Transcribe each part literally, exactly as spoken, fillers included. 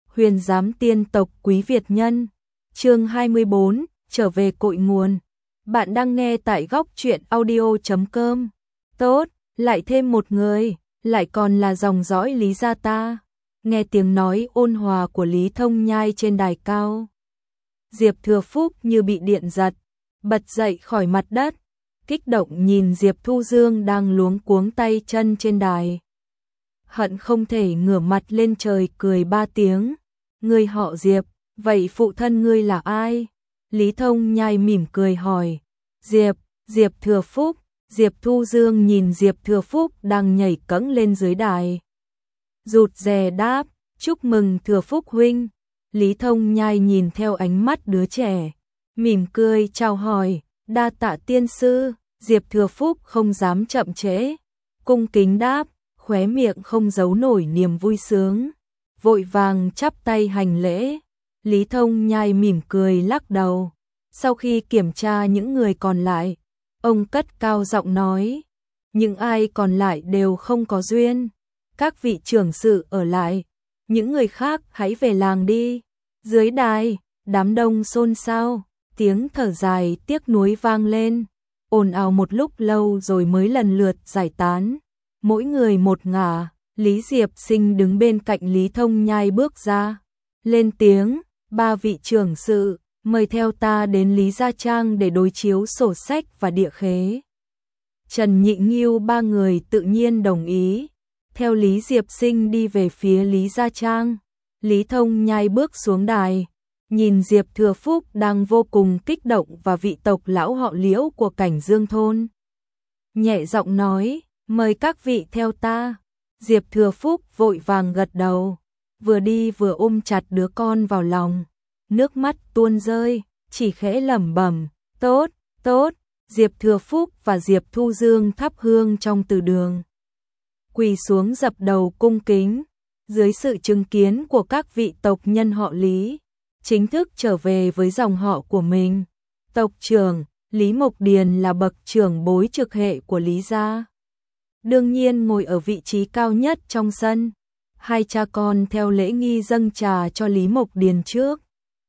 Huyền giám tiên tộc quý Việt nhân. Chương hai mươi bốn, trở về cội nguồn. Bạn đang nghe tại góc truyện audio chấm com. Tốt, lại thêm một người, lại còn là dòng dõi Lý gia ta. Nghe tiếng nói ôn hòa của Lý Thông Nhai trên đài cao, Diệp Thừa Phúc như bị điện giật, bật dậy khỏi mặt đất, kích động nhìn Diệp Thu Dương đang luống cuống tay chân trên đài. Hận không thể ngửa mặt lên trời cười ba tiếng. Ngươi họ Diệp, vậy phụ thân ngươi là ai? Lý Thông Nhai mỉm cười hỏi. Diệp, Diệp Thừa Phúc. Diệp Thu Dương nhìn Diệp Thừa Phúc đang nhảy cẫng lên dưới đài, rụt rè đáp, chúc mừng Thừa Phúc huynh. Lý Thông Nhai nhìn theo ánh mắt đứa trẻ, mỉm cười chào hỏi, đa tạ tiên sư. Diệp Thừa Phúc không dám chậm trễ, cung kính đáp, khóe miệng không giấu nổi niềm vui sướng, vội vàng chắp tay hành lễ. Lý Thông Nhai mỉm cười lắc đầu, sau khi kiểm tra những người còn lại, ông cất cao giọng nói, những ai còn lại đều không có duyên, các vị trưởng sự ở lại, những người khác hãy về làng đi. Dưới đài, đám đông xôn xao, tiếng thở dài tiếc nuối vang lên, ồn ào một lúc lâu rồi mới lần lượt giải tán, mỗi người một ngả. Lý Diệp Sinh đứng bên cạnh Lý Thông Nhai bước ra, lên tiếng, ba vị trưởng sự, mời theo ta đến Lý Gia Trang để đối chiếu sổ sách và địa khế. Trần Nhị Nghiêu ba người tự nhiên đồng ý, theo Lý Diệp Sinh đi về phía Lý Gia Trang. Lý Thông Nhai bước xuống đài, nhìn Diệp Thừa Phúc đang vô cùng kích động và vị tộc lão họ Liễu của Cảnh Dương thôn, nhẹ giọng nói, mời các vị theo ta. Diệp Thừa Phúc vội vàng gật đầu, vừa đi vừa ôm chặt đứa con vào lòng, nước mắt tuôn rơi, chỉ khẽ lẩm bẩm, tốt, tốt. Diệp Thừa Phúc và Diệp Thu Dương thắp hương trong từ đường, quỳ xuống dập đầu cung kính, dưới sự chứng kiến của các vị tộc nhân họ Lý, chính thức trở về với dòng họ của mình. Tộc trưởng, Lý Mộc Điền là bậc trưởng bối trực hệ của Lý gia, đương nhiên ngồi ở vị trí cao nhất trong sân. Hai cha con theo lễ nghi dâng trà cho Lý Mộc Điền trước,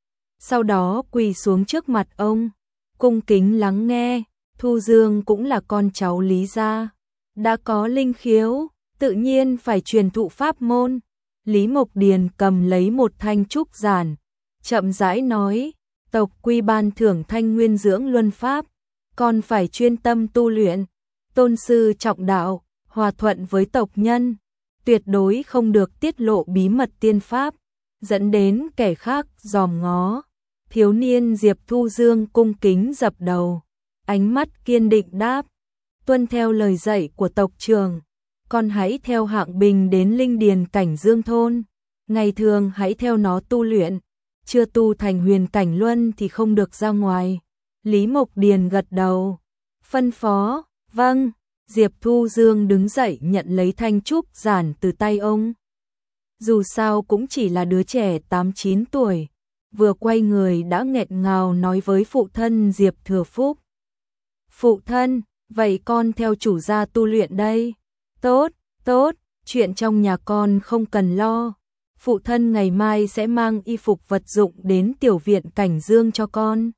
sau đó quỳ xuống trước mặt ông, cung kính lắng nghe. Thu Dương cũng là con cháu Lý gia, đã có linh khiếu, tự nhiên phải truyền thụ pháp môn. Lý Mộc Điền cầm lấy một thanh trúc giản, chậm rãi nói, tộc quy ban thưởng thanh nguyên dưỡng luân pháp, con phải chuyên tâm tu luyện, tôn sư trọng đạo, hòa thuận với tộc nhân, tuyệt đối không được tiết lộ bí mật tiên pháp, dẫn đến kẻ khác dòm ngó. Thiếu niên Diệp Thu Dương cung kính dập đầu, ánh mắt kiên định đáp, tuân theo lời dạy của tộc trưởng, con hãy theo Hạng Bình đến Linh Điền Cảnh Dương thôn, ngày thường hãy theo nó tu luyện, chưa tu thành huyền cảnh luân thì không được ra ngoài. Lý Mộc Điền gật đầu, phân phó, vâng. Diệp Thu Dương đứng dậy nhận lấy thanh trúc giản từ tay ông, dù sao cũng chỉ là đứa trẻ tám chín tuổi, vừa quay người đã nghẹn ngào nói với phụ thân Diệp Thừa Phúc, phụ thân, vậy con theo chủ gia tu luyện đây. Tốt, tốt, chuyện trong nhà con không cần lo, phụ thân ngày mai sẽ mang y phục vật dụng đến tiểu viện Cảnh Dương cho con.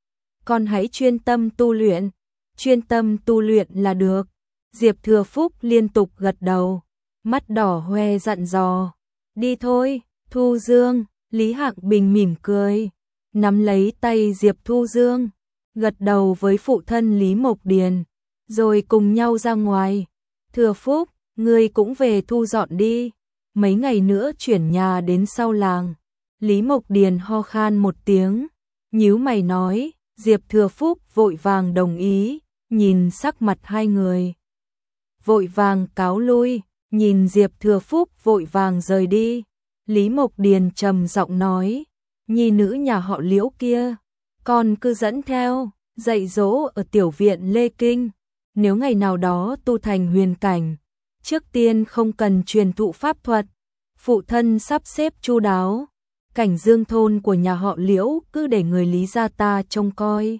Con hãy chuyên tâm tu luyện, chuyên tâm tu luyện là được. Diệp Thừa Phúc liên tục gật đầu, mắt đỏ hoe dặn dò, đi thôi, Thu Dương. Lý Hạng Bình mỉm cười, nắm lấy tay Diệp Thu Dương, gật đầu với phụ thân Lý Mộc Điền, rồi cùng nhau ra ngoài. Thừa Phúc, ngươi cũng về thu dọn đi, mấy ngày nữa chuyển nhà đến sau làng. Lý Mộc Điền ho khan một tiếng, nhíu mày nói. Diệp Thừa Phúc vội vàng đồng ý, nhìn sắc mặt hai người, vội vàng cáo lui, nhìn Diệp Thừa Phúc vội vàng rời đi. Lý Mộc Điền trầm giọng nói, nhi nữ nhà họ Liễu kia, con cứ dẫn theo, dạy dỗ ở tiểu viện Lê Kinh, nếu ngày nào đó tu thành huyền cảnh, trước tiên không cần truyền thụ pháp thuật, phụ thân sắp xếp chu đáo, Cảnh Dương thôn của nhà họ Liễu cứ để người Lý gia ta trông coi,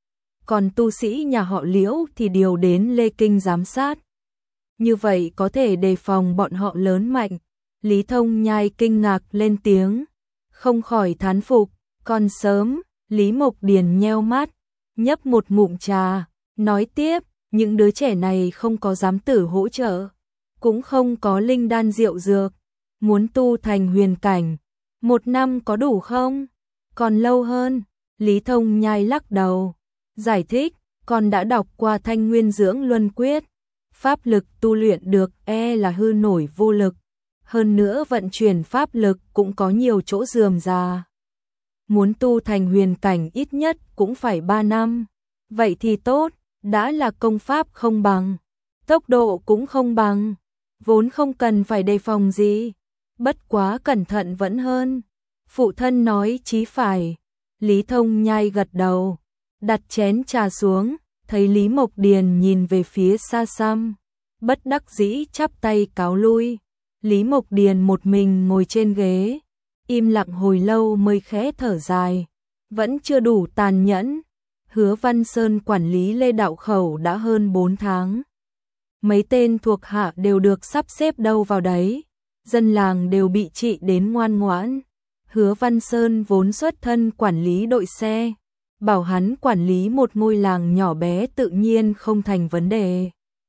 còn tu sĩ nhà họ Liễu thì điều đến Lê Kinh giám sát, như vậy có thể đề phòng bọn họ lớn mạnh. Lý Thông Nhai kinh ngạc lên tiếng, không khỏi thán phục, còn sớm. Lý Mộc Điền nheo mắt, nhấp một ngụm trà, nói tiếp, những đứa trẻ này không có giám tử hỗ trợ, cũng không có linh đan diệu dược, muốn tu thành huyền cảnh, một năm có đủ không? Còn lâu hơn. Lý Thông Nhai lắc đầu, giải thích, con đã đọc qua Thanh Nguyên Dưỡng Luân Quyết, pháp lực tu luyện được e là hư nổi vô lực, hơn nữa vận chuyển pháp lực cũng có nhiều chỗ rườm rà. Muốn tu thành huyền cảnh ít nhất cũng phải ba năm. Vậy thì tốt, đã là công pháp không bằng, tốc độ cũng không bằng, vốn không cần phải đề phòng gì, bất quá cẩn thận vẫn hơn. Phụ thân nói chí phải. Lý Thông Nhai gật đầu, đặt chén trà xuống, thấy Lý Mộc Điền nhìn về phía xa xăm, bất đắc dĩ chắp tay cáo lui. Lý Mộc Điền một mình ngồi trên ghế, im lặng hồi lâu mới khẽ thở dài, vẫn chưa đủ tàn nhẫn. Hứa Văn Sơn quản lý Lê Đạo Khẩu đã hơn bốn tháng. Mấy tên thuộc hạ đều được sắp xếp đâu vào đấy, dân làng đều bị trị đến ngoan ngoãn. Hứa Văn Sơn vốn xuất thân quản lý đội xe, bảo hắn quản lý một ngôi làng nhỏ bé tự nhiên không thành vấn đề.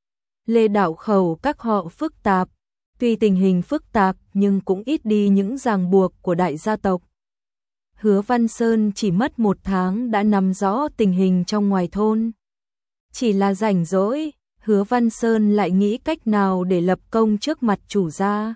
Lê Đạo Khẩu các họ phức tạp, tuy tình hình phức tạp nhưng cũng ít đi những ràng buộc của đại gia tộc. Hứa Văn Sơn chỉ mất một tháng đã nắm rõ tình hình trong ngoài thôn. Chỉ là rảnh rỗi, Hứa Văn Sơn lại nghĩ cách nào để lập công trước mặt chủ gia.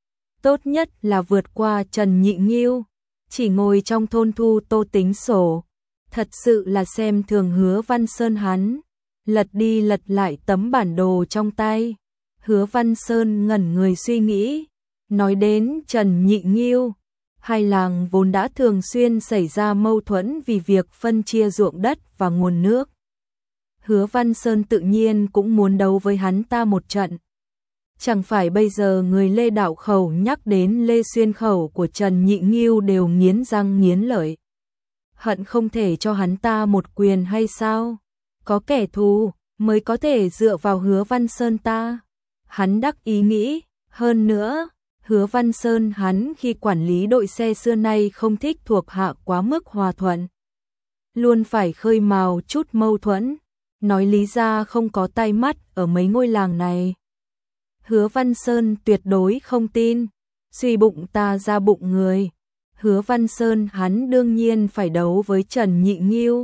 Tốt nhất là vượt qua Trần Nhị Nghiêu, chỉ ngồi trong thôn thu tô tính sổ. Thật sự là xem thường Hứa Văn Sơn hắn, lật đi lật lại tấm bản đồ trong tay. Hứa Văn Sơn ngẩn người suy nghĩ, nói đến Trần Nhị Nghiêu, hai làng vốn đã thường xuyên xảy ra mâu thuẫn vì việc phân chia ruộng đất và nguồn nước. Hứa Văn Sơn tự nhiên cũng muốn đấu với hắn ta một trận. Chẳng phải bây giờ người Lê Đạo Khẩu nhắc đến Lê Xuyên Khẩu của Trần Nhị Nghiêu đều nghiến răng nghiến lợi, hận không thể cho hắn ta một quyền hay sao? Có kẻ thù mới có thể dựa vào Hứa Văn Sơn ta. Hắn đắc ý nghĩ, hơn nữa, Hứa Văn Sơn hắn khi quản lý đội xe xưa nay không thích thuộc hạ quá mức hòa thuận, luôn phải khơi mào chút mâu thuẫn, nói lý ra không có tai mắt ở mấy ngôi làng này. Hứa Văn Sơn tuyệt đối không tin, suy bụng ta ra bụng người. Hứa Văn Sơn hắn đương nhiên phải đấu với Trần Nhị Nghiêu,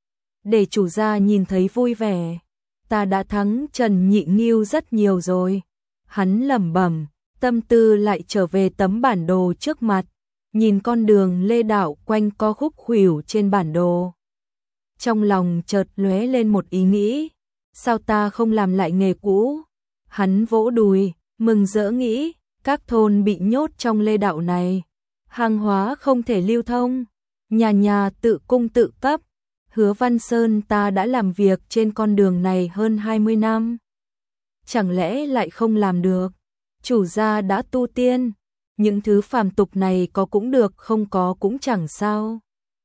để chủ gia nhìn thấy vui vẻ. Ta đã thắng Trần Nhị Nghiêu rất nhiều rồi. Hắn lẩm bẩm, tâm tư lại trở về tấm bản đồ trước mặt, nhìn con đường Lê Đạo quanh co khúc khuỷu trên bản đồ. Trong lòng chợt lóe lên một ý nghĩ, sao ta không làm lại nghề cũ? Hắn vỗ đùi, mừng rỡ nghĩ, các thôn bị nhốt trong Lê Đạo này, hàng hóa không thể lưu thông, nhà nhà tự cung tự cấp. Hứa Văn Sơn ta đã làm việc trên con đường này hơn hai mươi năm. Chẳng lẽ lại không làm được? Chủ gia đã tu tiên, những thứ phàm tục này có cũng được không có cũng chẳng sao.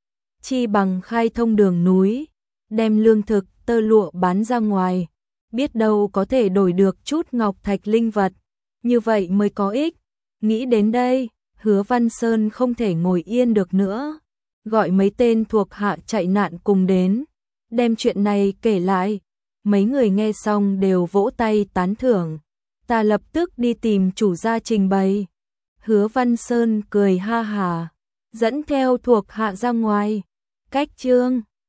Chi bằng khai thông đường núi, đem lương thực, tơ lụa bán ra ngoài, biết đâu có thể đổi được chút ngọc thạch linh vật, như vậy mới có ích. Nghĩ đến đây, Hứa Văn Sơn không thể ngồi yên được nữa, gọi mấy tên thuộc hạ chạy nạn cùng đến, đem chuyện này kể lại. Mấy người nghe xong đều vỗ tay tán thưởng. Ta lập tức đi tìm chủ gia trình bày. Hứa Văn Sơn cười ha hả, dẫn theo thuộc hạ ra ngoài. Cách chương